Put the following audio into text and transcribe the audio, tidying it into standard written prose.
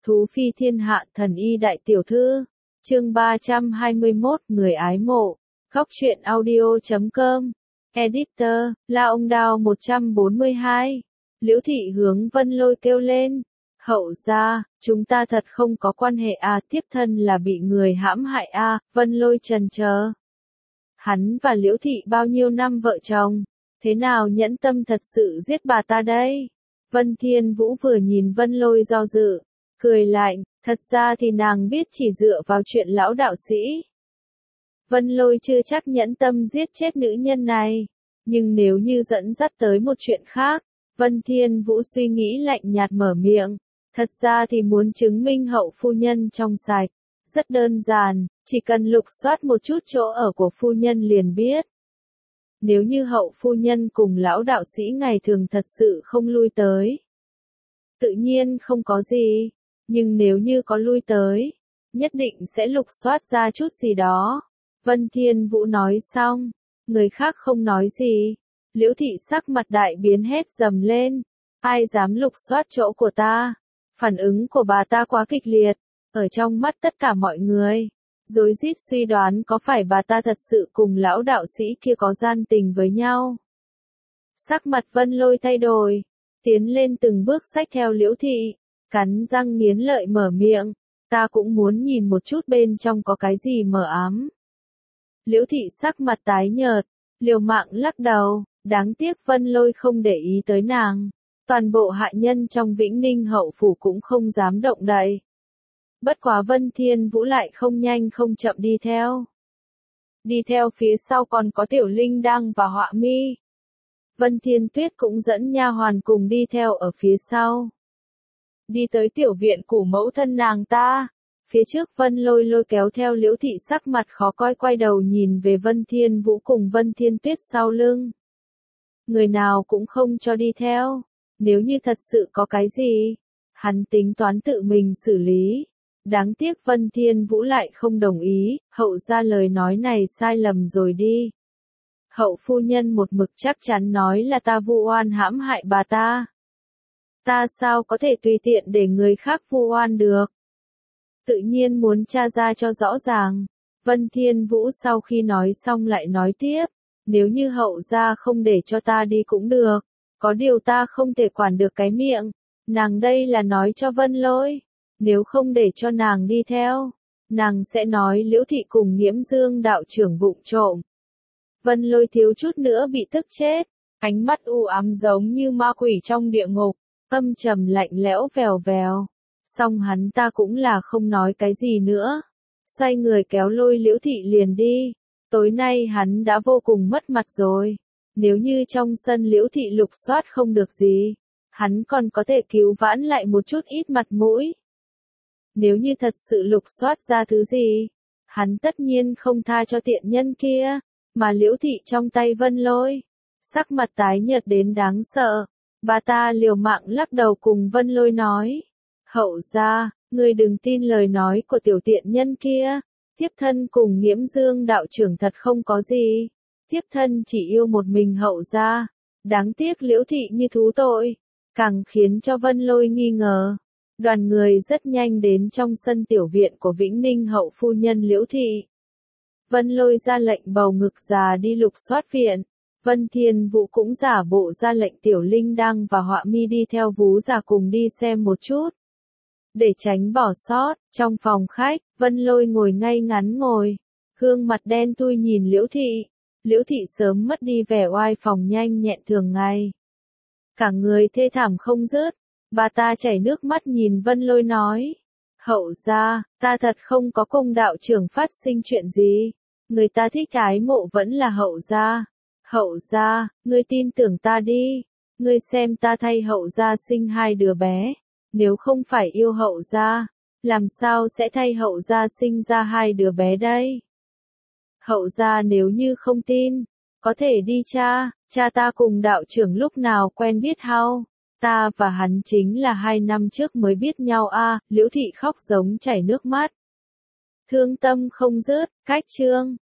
Thú phi thiên hạ thần y đại tiểu thư. Chương 321 người ái mộ. Góc truyện audio.com. Editor, La Ông Đao 142. Liễu thị hướng Vân Lôi kêu lên. Hậu gia, chúng ta thật không có quan hệ à, tiếp thân là bị người hãm hại à, Vân Lôi trần chờ. Hắn và Liễu thị bao nhiêu năm vợ chồng, thế nào nhẫn tâm thật sự giết bà ta đây? Vân Thiên Vũ vừa nhìn Vân Lôi do dự, cười lạnh, thật ra thì nàng biết chỉ dựa vào chuyện lão đạo sĩ. Vân Lôi chưa chắc nhẫn tâm giết chết nữ nhân này, nhưng nếu như dẫn dắt tới một chuyện khác, Vân Thiên Vũ suy nghĩ lạnh nhạt mở miệng, thật ra thì muốn chứng minh hậu phu nhân trong sạch, rất đơn giản, chỉ cần lục soát một chút chỗ ở của phu nhân liền biết. Nếu như hậu phu nhân cùng lão đạo sĩ ngày thường thật sự không lui tới, tự nhiên không có gì, nhưng nếu như có lui tới, nhất định sẽ lục soát ra chút gì đó. Vân Thiên Vũ nói xong, người khác không nói gì, Liễu thị sắc mặt đại biến hét dầm lên, ai dám lục soát chỗ của ta? Phản ứng của bà ta quá kịch liệt, ở trong mắt tất cả mọi người, rối rít suy đoán có phải bà ta thật sự cùng lão đạo sĩ kia có gian tình với nhau. Sắc mặt Vân Lôi thay đổi, tiến lên từng bước xách theo Liễu thị, cắn răng nghiến lợi mở miệng, ta cũng muốn nhìn một chút bên trong có cái gì mờ ám. Liễu thị sắc mặt tái nhợt, liều mạng lắc đầu, đáng tiếc Vân Lôi không để ý tới nàng. Toàn bộ hạ nhân trong Vĩnh Ninh hậu phủ cũng không dám động đậy. Bất quá Vân Thiên Vũ lại không nhanh không chậm đi theo. Đi theo phía sau còn có Tiểu Linh Đăng và Họa Mi. Vân Thiên Tuyết cũng dẫn nha hoàn cùng đi theo ở phía sau. Đi tới tiểu viện của mẫu thân nàng ta. Phía trước Vân Lôi lôi kéo theo Liễu thị sắc mặt khó coi quay đầu nhìn về Vân Thiên Vũ cùng Vân Thiên Tuyết sau lưng. Người nào cũng không cho đi theo. Nếu như thật sự có cái gì, hắn tính toán tự mình xử lý. Đáng tiếc Vân Thiên Vũ lại không đồng ý, hậu ra lời nói này sai lầm rồi đi. Hậu phu nhân một mực chắc chắn nói là ta vu oan hãm hại bà ta. Ta sao có thể tùy tiện để người khác vu oan được? Tự nhiên muốn tra ra cho rõ ràng. Vân Thiên Vũ sau khi nói xong lại nói tiếp, nếu như hậu ra không để cho ta đi cũng được. Có điều ta không thể quản được cái miệng, nàng đây là nói cho Vân Lôi, nếu không để cho nàng đi theo, nàng sẽ nói Liễu thị cùng Nghiễm Dương đạo trưởng vụng trộm. Vân Lôi thiếu chút nữa bị tức chết, ánh mắt u ám giống như ma quỷ trong địa ngục, âm trầm lạnh lẽo vèo vèo. Song hắn ta cũng là không nói cái gì nữa, xoay người kéo lôi Liễu thị liền đi. Tối nay hắn đã vô cùng mất mặt rồi. Nếu như trong sân Liễu thị lục soát không được gì, hắn còn có thể cứu vãn lại một chút ít mặt mũi. Nếu như thật sự lục soát ra thứ gì, hắn tất nhiên không tha cho tiện nhân kia, mà Liễu thị trong tay Vân Lôi, sắc mặt tái nhợt đến đáng sợ. Bà ta liều mạng lắc đầu cùng Vân Lôi nói, hậu gia, ngươi đừng tin lời nói của tiểu tiện nhân kia, tiếp thân cùng Nghiễm Dương đạo trưởng thật không có gì. Tiếp thân chỉ yêu một mình hậu gia, đáng tiếc Liễu thị như thú tội, càng khiến cho Vân Lôi nghi ngờ. Đoàn người rất nhanh đến trong sân tiểu viện của Vĩnh Ninh hậu phu nhân Liễu thị. Vân Lôi ra lệnh bầu ngực già đi lục soát viện, Vân Thiên Vũ cũng giả bộ ra lệnh Tiểu Linh Đăng và Họa Mi đi theo vú già cùng đi xem một chút. Để tránh bỏ sót, trong phòng khách, Vân Lôi ngồi ngay ngắn ngồi, gương mặt đen thui nhìn Liễu thị. Liễu thị sớm mất đi vẻ oai phòng nhanh nhẹn thường ngày. Cả người thê thảm không dứt, bà ta chảy nước mắt nhìn Vân Lôi nói. Hậu gia, ta thật không có cùng đạo trưởng phát sinh chuyện gì. Người ta thích ái mộ vẫn là hậu gia. Hậu gia, ngươi tin tưởng ta đi. Ngươi xem ta thay hậu gia sinh 2 đứa bé. Nếu không phải yêu hậu gia, làm sao sẽ thay hậu gia sinh ra 2 đứa bé đây? Hậu gia nếu như không tin, có thể đi cha ta cùng đạo trưởng lúc nào quen biết hao, ta và hắn chính là 2 năm trước mới biết nhau a. Liễu thị khóc giống chảy nước mắt. Thương tâm không dứt, cách chương.